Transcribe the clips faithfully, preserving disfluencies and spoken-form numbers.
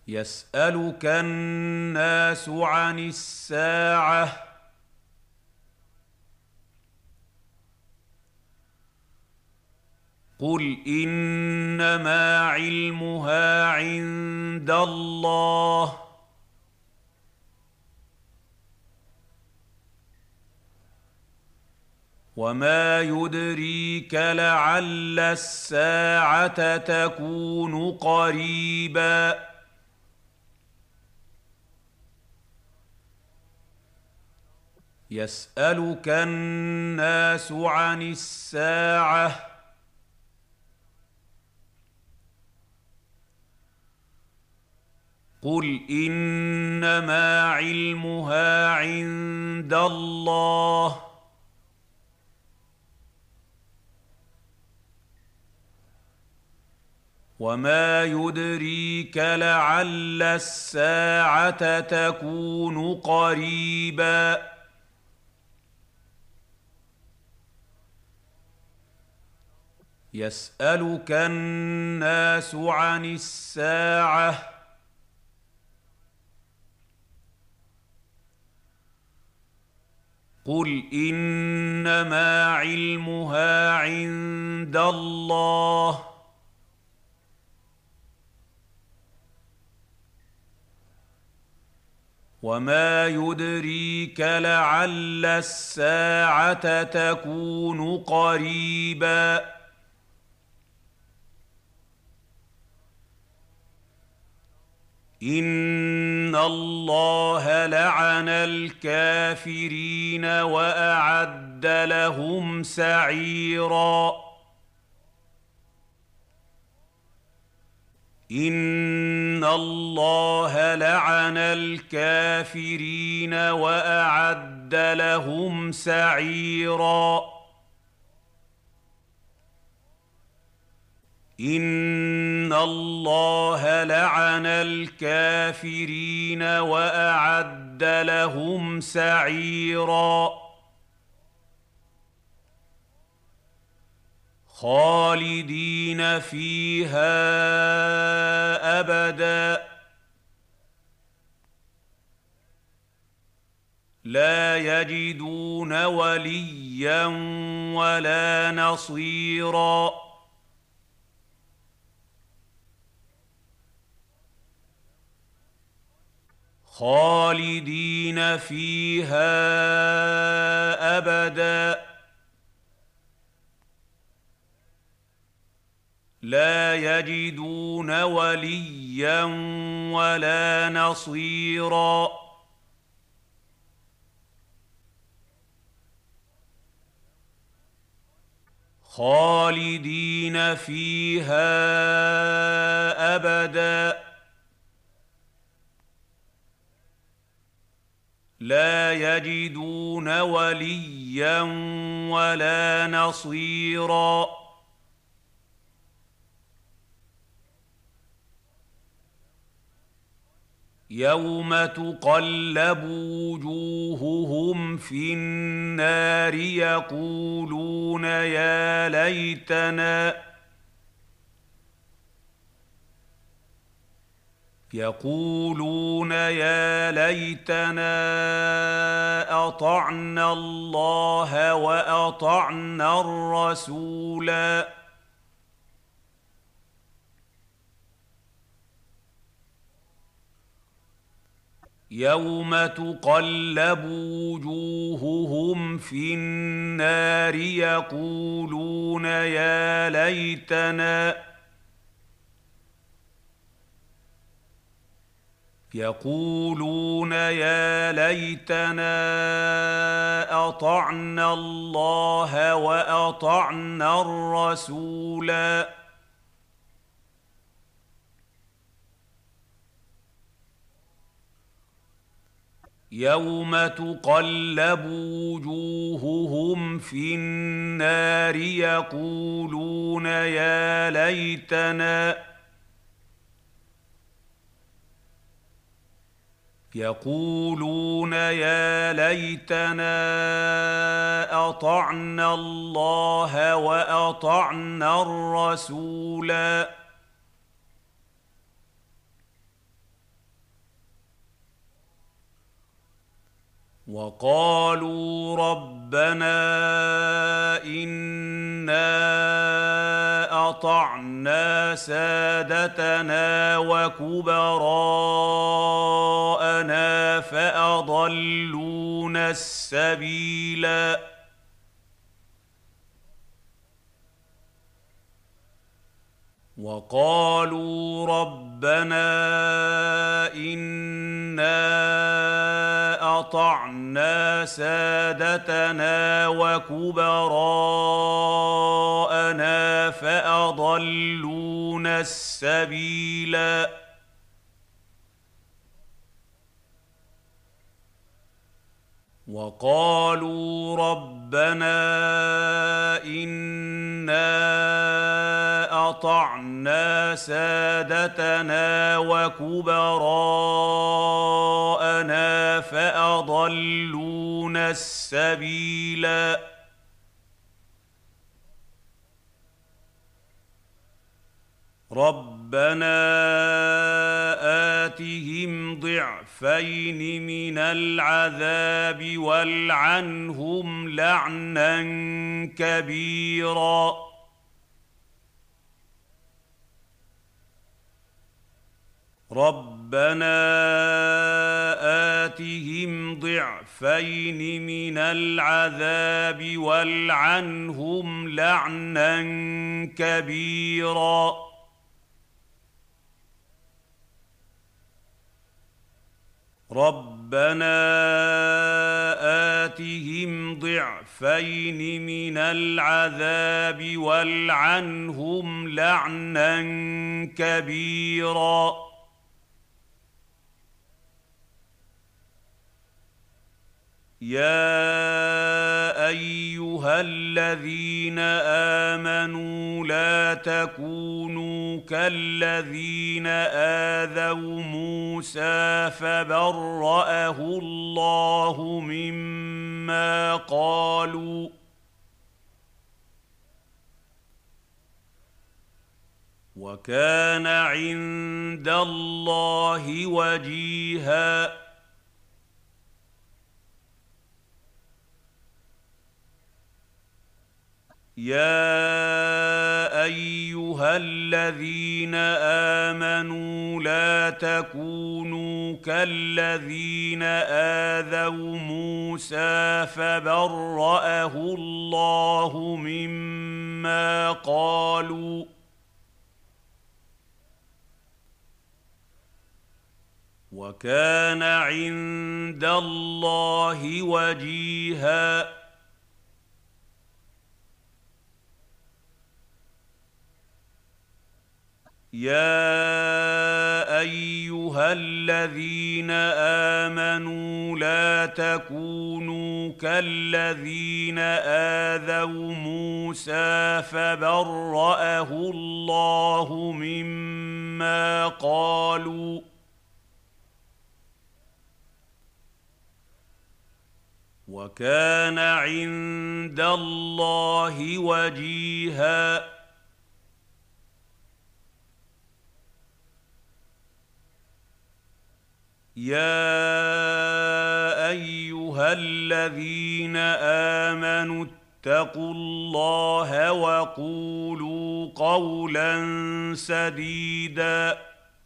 يسألك الناس عن الساعة قل إنما علمها عند الله وما يدريك لعل الساعة تكون قريبا يسألك الناس عن الساعة قل إنما علمها عند الله وما يدريك لعل الساعة تكون قريبا يسألك الناس عن الساعة قل إنما علمها عند الله وما يدريك لعل الساعة تكون قريبا إن الله لعن الكافرين وأعد لهم سعيرا إن الله لعن الكافرين وأعد لهم سعيرا إن الله لعن الكافرين وأعد لهم سعيرا خالدين فيها أبدا لا يجدون وليا ولا نصيرا خالدين فيها أبدا لا يجدون وليا ولا نصيرا خالدين فيها أبدا لا يجدون وليا ولا نصيرا يوم تقلب وجوههم في النار يقولون يا ليتنا يقولون يا ليتنا أطعنا الله وأطعنا الرسولا يوم تقلب وجوههم في النار يقولون يا ليتنا يقولون يا ليتنا أطعنا الله وأطعنا الرسولا. يوم تقلب وجوههم في النار يقولون يا ليتنا يقولون يا ليتنا أطعنا الله وأطعنا الرسولا. وقالوا ربنا إنا أطعنا سادتنا وكبراءنا فأضلونا السبيلا وقالوا ربنا إنا أطعنا سادتنا وكبراءنا فأضلونا السبيلا وقالوا ربنا إنا أطعنا سادتنا وكبراءنا فأضلونا السبيلا ربنا آتهم ضعفين من العذاب والعنهم لعنا كبيرا ربنا آتهم ضعفين من العذاب والعنهم لعنا كبيرا ربنا آتهم ضعفين من العذاب والعنهم لعنا كبيرا يا أيها الذين آمنوا لا تكونوا كالذين آذوا موسى فبرأه الله مما قالوا وكان عند الله وجيها يا أيها الذين آمنوا لا تكونوا كالذين آذوا موسى فبرأه الله مما قالوا وكان عند الله وجيها يا أيها الذين آمنوا لا تكونوا كالذين آذوا موسى فبرأه الله مما قالوا وكان عند الله وجيها يا أيها الذين آمنوا اتقوا الله وقولوا قولا سديدا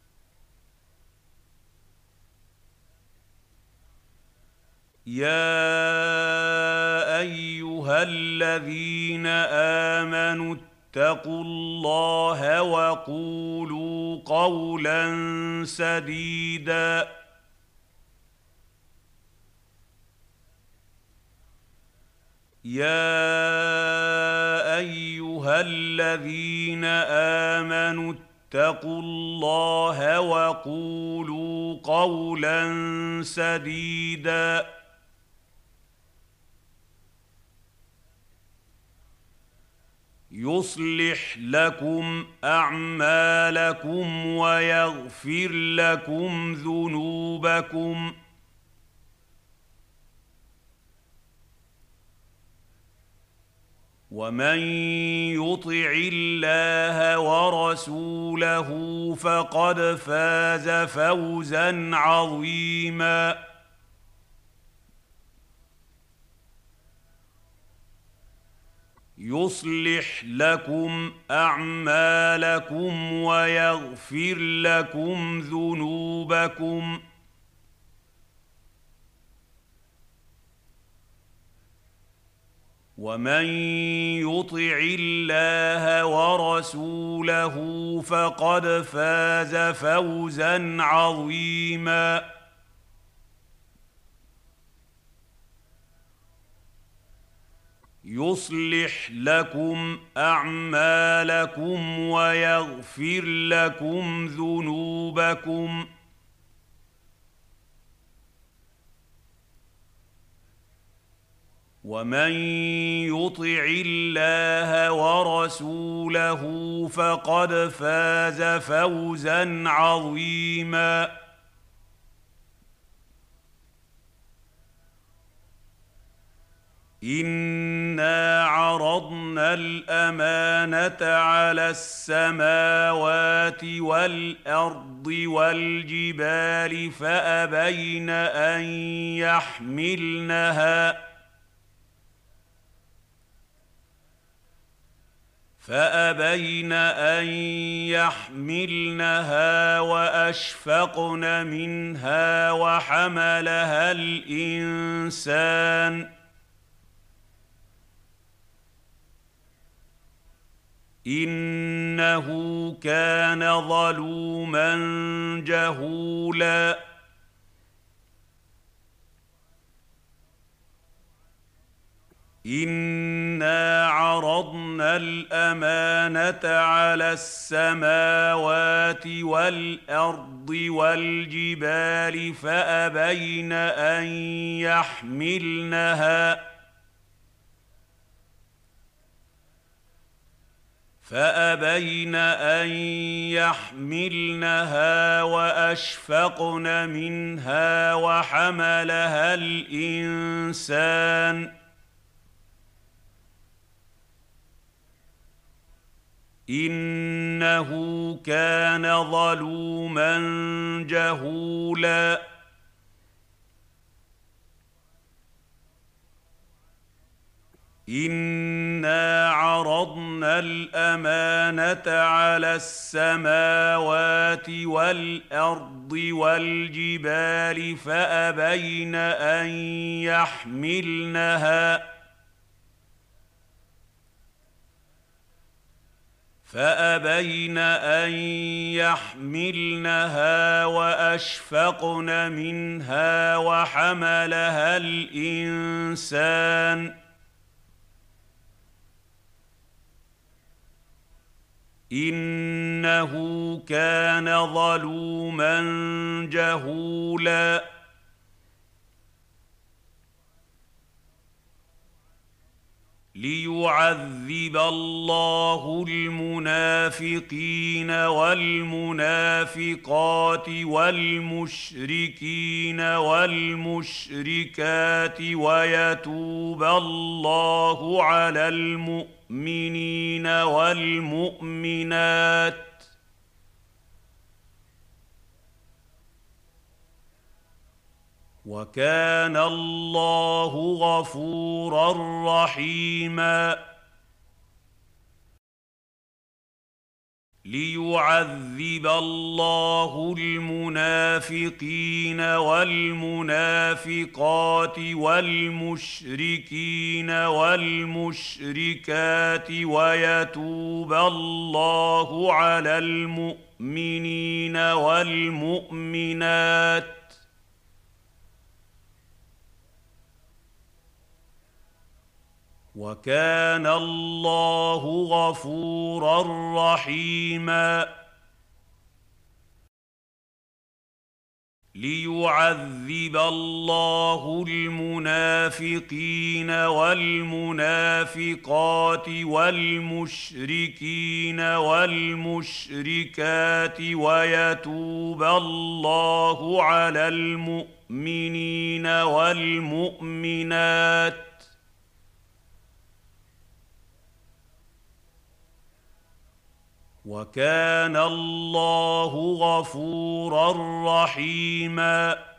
يا أيها الذين آمنوا اتقوا الله وقولوا قولا سديدا يا أيها الذين آمنوا اتقوا الله وقولوا قولا سديدا يصلح لكم أعمالكم ويغفر لكم ذنوبكم ومن يطع الله ورسوله فقد فاز فوزا عظيما يصلح لكم اعمالكم ويغفر لكم ذنوبكم ومن يطع الله ورسوله فقد فاز فوزا عظيما. يصلح لكم اعمالكم ويغفر لكم ذنوبكم ومن يطع الله ورسوله فقد فاز فوزا عظيما. إنا عرضنا الأمانة على السماوات والأرض والجبال فأبين أن يحملنها فأبين أن يحملنها وأشفقن منها وحملها الإنسان إنه كان ظلوما جهولا. إنا عرضنا الأمانة على السماوات والأرض والجبال فأبين أن يحملنها فأبين أن يحملنها وأشفقن منها وحملها الإنسان إنه كان ظلوما جهولا. إنا عرضنا الأمانة على السماوات والأرض والجبال فأبين أن يحملنها فأبين أن يحملنها وأشفقن منها وحملها الإنسان إنه كان ظلوما جهولا. ليعذب الله المنافقين والمنافقات والمشركين والمشركات ويتوب الله على المؤمنين والمؤمنات وكان الله غفورا رحيما. ليعذب الله المنافقين والمنافقات والمشركين والمشركات ويتوب الله على المؤمنين والمؤمنات وكان الله غفورا رحيما. ليعذب الله المنافقين والمنافقات والمشركين والمشركات ويتوب الله على المؤمنين والمؤمنات وكان الله غفورا رحيما.